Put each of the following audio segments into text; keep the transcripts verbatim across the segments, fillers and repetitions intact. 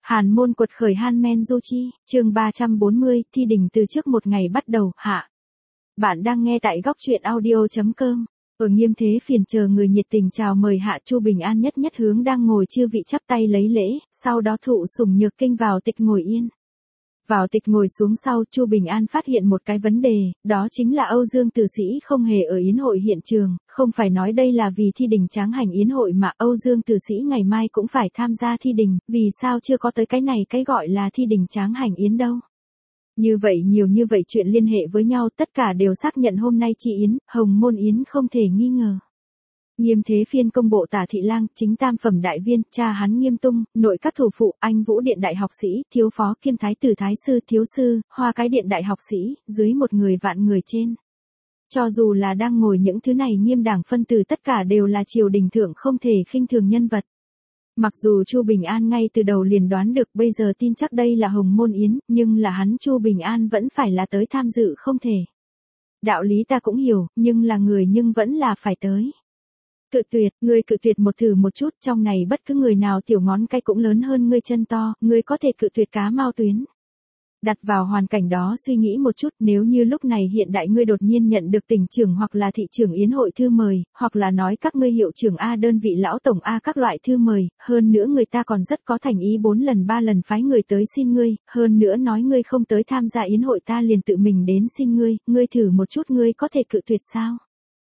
Hàn môn quật khởi Han Men Du Chi, chương ba trăm bốn mươi, thi đình từ trước một ngày bắt đầu, hạ. Bạn đang nghe tại góc truyện audio chấm com. Ở Nghiêm Thế Phiền chờ người nhiệt tình chào mời hạ Chu Bình An nhất nhất hướng đang ngồi chư vị chắp tay lấy lễ, sau đó thụ sủng nhược kinh vào tịch ngồi yên. Vào tịch ngồi xuống sau, Chu Bình An phát hiện một cái vấn đề, đó chính là Âu Dương Tử Sĩ không hề ở yến hội hiện trường, không phải nói đây là vì thi đình tráng hành yến hội mà Âu Dương Tử Sĩ ngày mai cũng phải tham gia thi đình, vì sao chưa có tới cái này cái gọi là thi đình tráng hành yến đâu. Như vậy nhiều như vậy chuyện liên hệ với nhau tất cả đều xác nhận hôm nay chi yến, hồng môn yến không thể nghi ngờ. Nghiêm Thế Phiên công bộ Tả Thị Lang, chính tam phẩm đại viên, cha hắn Nghiêm Tung, nội các thủ phụ, anh Vũ Điện đại học sĩ, thiếu phó kiêm thái tử thái sư, thiếu sư, Hoa Cái Điện đại học sĩ, dưới một người vạn người trên. Cho dù là đang ngồi những thứ này Nghiêm đảng phân tử tất cả đều là triều đình thượng không thể khinh thường nhân vật. Mặc dù Chu Bình An ngay từ đầu liền đoán được bây giờ tin chắc đây là hồng môn yến, nhưng là hắn Chu Bình An vẫn phải là tới tham dự không thể. Đạo lý ta cũng hiểu, nhưng là người nhưng vẫn là phải tới. Cự tuyệt, ngươi cự tuyệt một thử một chút, trong này bất cứ người nào tiểu ngón cái cũng lớn hơn ngươi chân to, ngươi có thể cự tuyệt cá mao tuyến. Đặt vào hoàn cảnh đó suy nghĩ một chút, nếu như lúc này hiện đại ngươi đột nhiên nhận được tỉnh trưởng hoặc là thị trưởng yến hội thư mời, hoặc là nói các ngươi hiệu trưởng A đơn vị lão tổng A các loại thư mời, hơn nữa người ta còn rất có thành ý bốn lần ba lần phái người tới xin ngươi, hơn nữa nói ngươi không tới tham gia yến hội ta liền tự mình đến xin ngươi, ngươi thử một chút ngươi có thể cự tuyệt sao?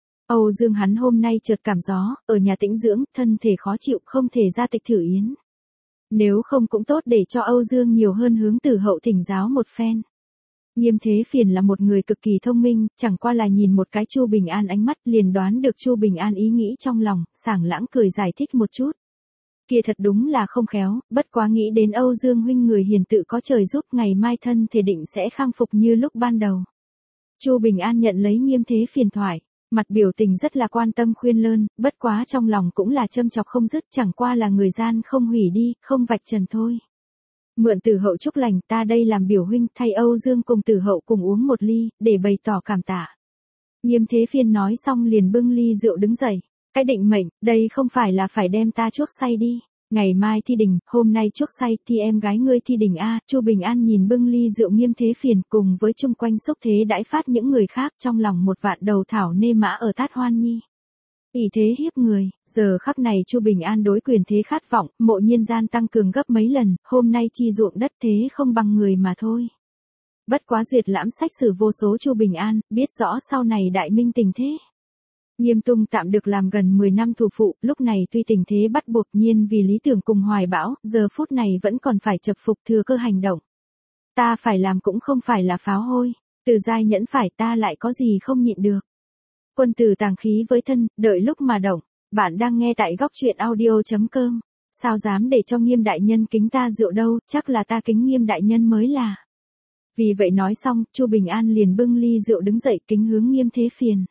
Âu Dương hắn hôm nay chợt cảm gió, ở nhà tĩnh dưỡng, thân thể khó chịu không thể ra tịch thử yến. Nếu không cũng tốt để cho Âu Dương nhiều hơn hướng Tử Hậu thỉnh giáo một phen. Nghiêm Thế Phiền là một người cực kỳ thông minh, chẳng qua là nhìn một cái Chu Bình An ánh mắt liền đoán được Chu Bình An ý nghĩ trong lòng, sảng lãng cười giải thích một chút. Kia thật đúng là không khéo, bất quá nghĩ đến Âu Dương huynh người hiền tự có trời giúp ngày mai thân thể định sẽ khang phục như lúc ban đầu. Chu Bình An nhận lấy Nghiêm Thế Phiền thoại. Mặt biểu tình rất là quan tâm khuyên lơn, bất quá trong lòng cũng là châm chọc không dứt, chẳng qua là người gian không hủy đi, không vạch trần thôi. Mượn Tử Hậu chúc lành, ta đây làm biểu huynh thay Âu Dương cùng Tử Hậu cùng uống một ly, để bày tỏ cảm tạ. Nghiêm Thế Phiên nói xong liền bưng ly rượu đứng dậy. Cái định mệnh, đây không phải là phải đem ta chuốc say đi. Ngày mai thi đình, hôm nay chuốc say thì em gái ngươi thi đình a. Chu Bình An nhìn bưng ly rượu Nghiêm Thế Phiền cùng với chung quanh xúc thế đãi phát những người khác trong lòng một vạn đầu thảo nê mã ở Tát Hoan Nhi. Ỷ thế hiếp người, giờ khắc này Chu Bình An đối quyền thế khát vọng, mộ nhiên gian tăng cường gấp mấy lần, hôm nay chi ruộng đất thế không bằng người mà thôi. Bất quá duyệt lãm sách sử vô số Chu Bình An, biết rõ sau này đại minh tình thế. Nghiêm Tung tạm được làm gần mười năm thủ phụ, lúc này tuy tình thế bắt buộc nhiên vì lý tưởng cùng hoài bão, giờ phút này vẫn còn phải chập phục thừa cơ hành động. Ta phải làm cũng không phải là pháo hôi, từ giai nhẫn phải ta lại có gì không nhịn được. Quân tử tàng khí với thân, đợi lúc mà động, bạn đang nghe tại góc truyện audio chấm com. Sao dám để cho Nghiêm đại nhân kính ta rượu đâu, chắc là ta kính Nghiêm đại nhân mới là. Vì vậy nói xong, Chu Bình An liền bưng ly rượu đứng dậy kính hướng Nghiêm Thế Phiền.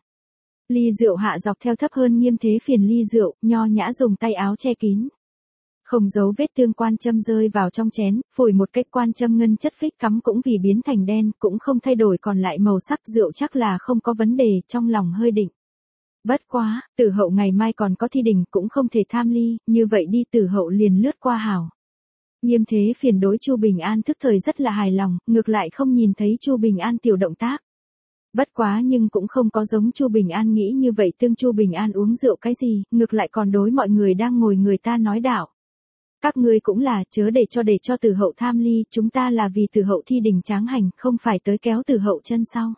Ly rượu hạ dọc theo thấp hơn Nghiêm Thế Phiền ly rượu, nho nhã dùng tay áo che kín. Không giấu vết tương quan châm rơi vào trong chén, phủi một cách quan châm ngân chất phích cắm cũng vì biến thành đen, cũng không thay đổi còn lại màu sắc rượu chắc là không có vấn đề, trong lòng hơi định. Bất quá, Tử Hậu ngày mai còn có thi đình cũng không thể tham ly, như vậy đi Tử Hậu liền lướt qua hảo. Nghiêm Thế Phiền đối Chu Bình An thức thời rất là hài lòng, ngược lại không nhìn thấy Chu Bình An tiểu động tác. Bất quá nhưng cũng không có giống Chu Bình An nghĩ như vậy tương Chu Bình An uống rượu cái gì, ngược lại còn đối mọi người đang ngồi người ta nói đạo. Các ngươi cũng là chớ để cho để cho Tử Hậu tham ly, chúng ta là vì Tử Hậu thi đình tráng hành, không phải tới kéo Tử Hậu chân sau.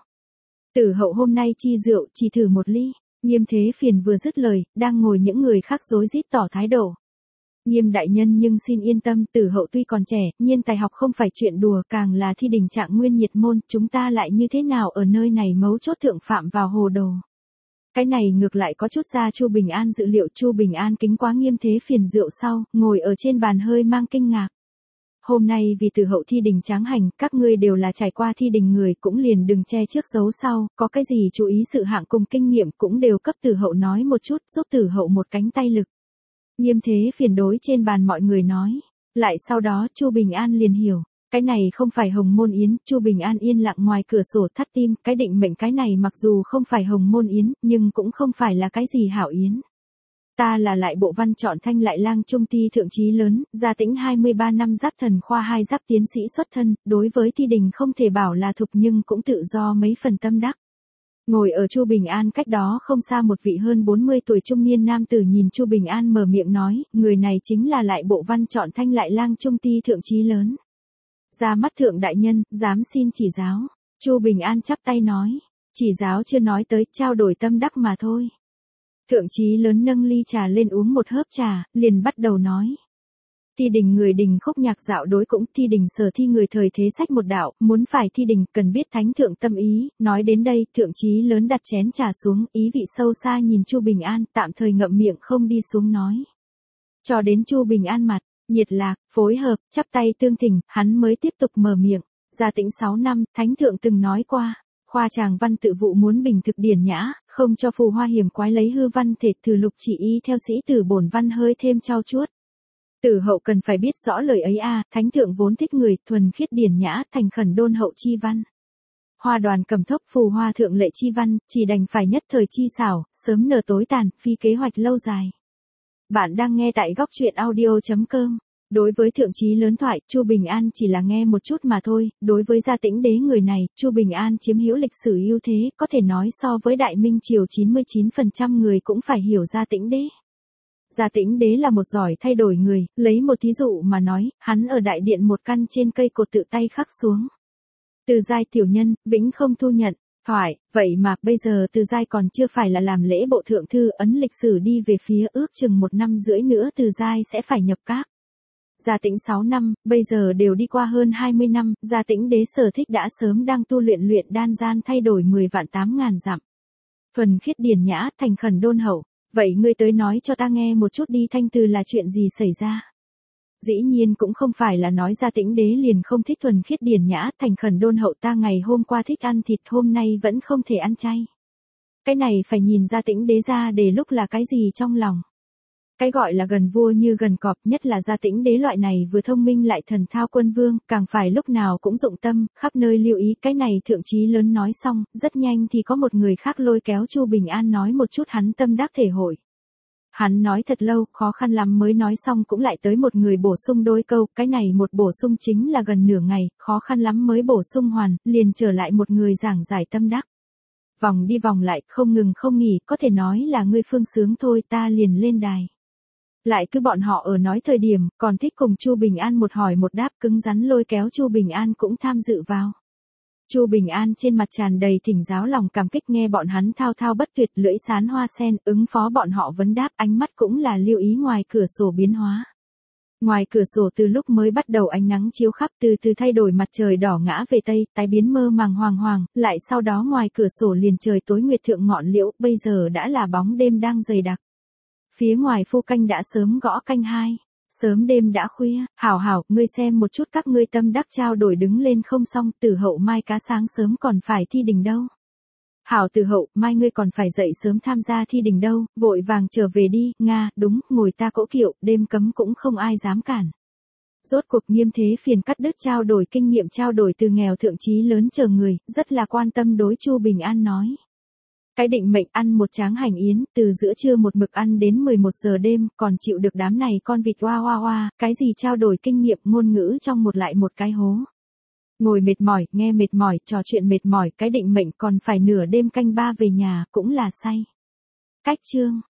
Tử Hậu hôm nay chi rượu, chỉ thử một ly. Nghiêm Thế Phiền vừa dứt lời, đang ngồi những người khác rối rít tỏ thái độ. Nghiêm đại nhân nhưng xin yên tâm, Tử Hậu tuy còn trẻ, nhiên tài học không phải chuyện đùa, càng là thi đình trạng nguyên nhiệt môn, chúng ta lại như thế nào ở nơi này mấu chốt thượng phạm vào hồ đồ. Cái này ngược lại có chút ra Chu Bình An dự liệu. Chu Bình An kính quá Nghiêm Thế Phiền rượu sau, ngồi ở trên bàn hơi mang kinh ngạc. Hôm nay vì Tử Hậu thi đình tráng hành, các ngươi đều là trải qua thi đình người cũng liền đừng che trước giấu sau, có cái gì chú ý sự hạng cùng kinh nghiệm cũng đều cấp Tử Hậu nói một chút, giúp Tử Hậu một cánh tay lực. Nghiêm Thế Phiền đối trên bàn mọi người nói, lại sau đó Chu Bình An liền hiểu, cái này không phải hồng môn yến. Chu Bình An yên lặng ngoài cửa sổ thắt tim, cái định mệnh cái này mặc dù không phải hồng môn yến, nhưng cũng không phải là cái gì hảo yến. Ta là lại bộ văn chọn thanh lại lang trung ty thượng trí lớn, gia tĩnh hai mươi ba năm giáp thần khoa hai giáp tiến sĩ xuất thân, đối với thi đình không thể bảo là thục nhưng cũng tự do mấy phần tâm đắc. Ngồi ở Chu Bình An cách đó không xa một vị hơn bốn mươi tuổi trung niên nam tử nhìn Chu Bình An mở miệng nói, người này chính là lại bộ văn chọn thanh lại lang trung ty thượng trí lớn. Ra mắt thượng đại nhân, dám xin chỉ giáo. Chu Bình An chắp tay nói, chỉ giáo chưa nói tới, trao đổi tâm đắc mà thôi. Thượng trí lớn nâng ly trà lên uống một hớp trà, liền bắt đầu nói. Thi đình người đình khúc nhạc dạo đối cũng thi đình sở thi người thời thế sách một đạo, muốn phải thi đình cần biết thánh thượng tâm ý, nói đến đây, thượng trí lớn đặt chén trà xuống, ý vị sâu xa nhìn Chu Bình An, tạm thời ngậm miệng không đi xuống nói. Cho đến Chu Bình An mặt, nhiệt lạc, phối hợp, chắp tay tương thỉnh, hắn mới tiếp tục mở miệng, gia tĩnh sáu năm, thánh thượng từng nói qua. Khoa tràng văn tự vụ muốn bình thực điển nhã, không cho phù hoa hiểm quái lấy hư văn thể từ lục chỉ y theo sĩ tử bổn văn hơi thêm trau chuốt. Tử hậu cần phải biết rõ lời ấy a, thánh thượng vốn thích người, thuần khiết điển nhã, thành khẩn đôn hậu chi văn. Hoa đoàn cầm thốc phù hoa thượng lệ chi văn, chỉ đành phải nhất thời chi xảo, sớm nở tối tàn, phi kế hoạch lâu dài. Bạn đang nghe tại góc truyện audio chấm com. Đối với thượng trí lớn thoại, Chu Bình An chỉ là nghe một chút mà thôi, đối với gia tĩnh đế người này, Chu Bình An chiếm hữu lịch sử ưu thế, có thể nói so với Đại Minh triều chín mươi chín phần trăm người cũng phải hiểu gia tĩnh đế. Gia tĩnh đế là một giỏi thay đổi người, lấy một thí dụ mà nói, hắn ở đại điện một căn trên cây cột tự tay khắc xuống. Từ giai tiểu nhân, vĩnh không thu nhận, thoại, vậy mà bây giờ từ giai còn chưa phải là làm lễ bộ thượng thư ấn lịch sử đi về phía ước chừng một năm rưỡi nữa từ giai sẽ phải nhập các. Gia tĩnh sáu năm, bây giờ đều đi qua hơn hai mươi năm, gia tĩnh đế sở thích đã sớm đang tu luyện luyện đan gian thay đổi mười vạn tám ngàn dặm. Thuần khiết điển nhã, thành khẩn đôn hậu, vậy ngươi tới nói cho ta nghe một chút đi thanh từ là chuyện gì xảy ra. Dĩ nhiên cũng không phải là nói gia tĩnh đế liền không thích thuần khiết điển nhã, thành khẩn đôn hậu ta ngày hôm qua thích ăn thịt hôm nay vẫn không thể ăn chay. Cái này phải nhìn gia tĩnh đế ra để lúc là cái gì trong lòng. Cái gọi là gần vua như gần cọp, nhất là gia tĩnh đế loại này vừa thông minh lại thần thao quân vương, càng phải lúc nào cũng dụng tâm, khắp nơi lưu ý. Cái này thượng trí lớn nói xong, rất nhanh thì có một người khác lôi kéo Chu Bình An nói một chút hắn tâm đắc thể hội. Hắn nói thật lâu, khó khăn lắm mới nói xong cũng lại tới một người bổ sung đôi câu, cái này một bổ sung chính là gần nửa ngày, khó khăn lắm mới bổ sung hoàn, liền trở lại một người giảng giải tâm đắc. Vòng đi vòng lại, không ngừng không nghỉ, có thể nói là ngươi phương sướng thôi, ta liền lên đài. Lại cứ bọn họ ở nói thời điểm, còn thích cùng Chu Bình An một hỏi một đáp cứng rắn lôi kéo Chu Bình An cũng tham dự vào. Chu Bình An trên mặt tràn đầy thỉnh giáo lòng cảm kích nghe bọn hắn thao thao bất tuyệt lưỡi sán hoa sen, ứng phó bọn họ vấn đáp, ánh mắt cũng là lưu ý ngoài cửa sổ biến hóa. Ngoài cửa sổ từ lúc mới bắt đầu ánh nắng chiếu khắp từ từ thay đổi mặt trời đỏ ngã về tây, tái biến mơ màng hoàng hoàng, lại sau đó ngoài cửa sổ liền trời tối nguyệt thượng ngọn liễu, bây giờ đã là bóng đêm đang dày đặc. Phía ngoài phu canh đã sớm gõ canh hai, sớm đêm đã khuya, hảo hảo, ngươi xem một chút các ngươi tâm đắc trao đổi đứng lên không xong, Tử hậu mai cá sáng sớm còn phải thi đình đâu. Hảo Tử hậu, mai ngươi còn phải dậy sớm tham gia thi đình đâu, vội vàng trở về đi, Nga, đúng, ngồi ta cỗ kiệu, đêm cấm cũng không ai dám cản. Rốt cuộc Nghiêm Thế Phiền cắt đứt trao đổi kinh nghiệm trao đổi từ nghèo thượng trí lớn chờ người, rất là quan tâm đối Chu Bình An nói. Cái định mệnh ăn một tráng hành yến, từ giữa trưa một mực ăn đến mười một giờ đêm, còn chịu được đám này con vịt oa oa oa, cái gì trao đổi kinh nghiệm ngôn ngữ trong một lại một cái hố. Ngồi mệt mỏi, nghe mệt mỏi, trò chuyện mệt mỏi, cái định mệnh còn phải nửa đêm canh ba về nhà, cũng là say. Cách chương,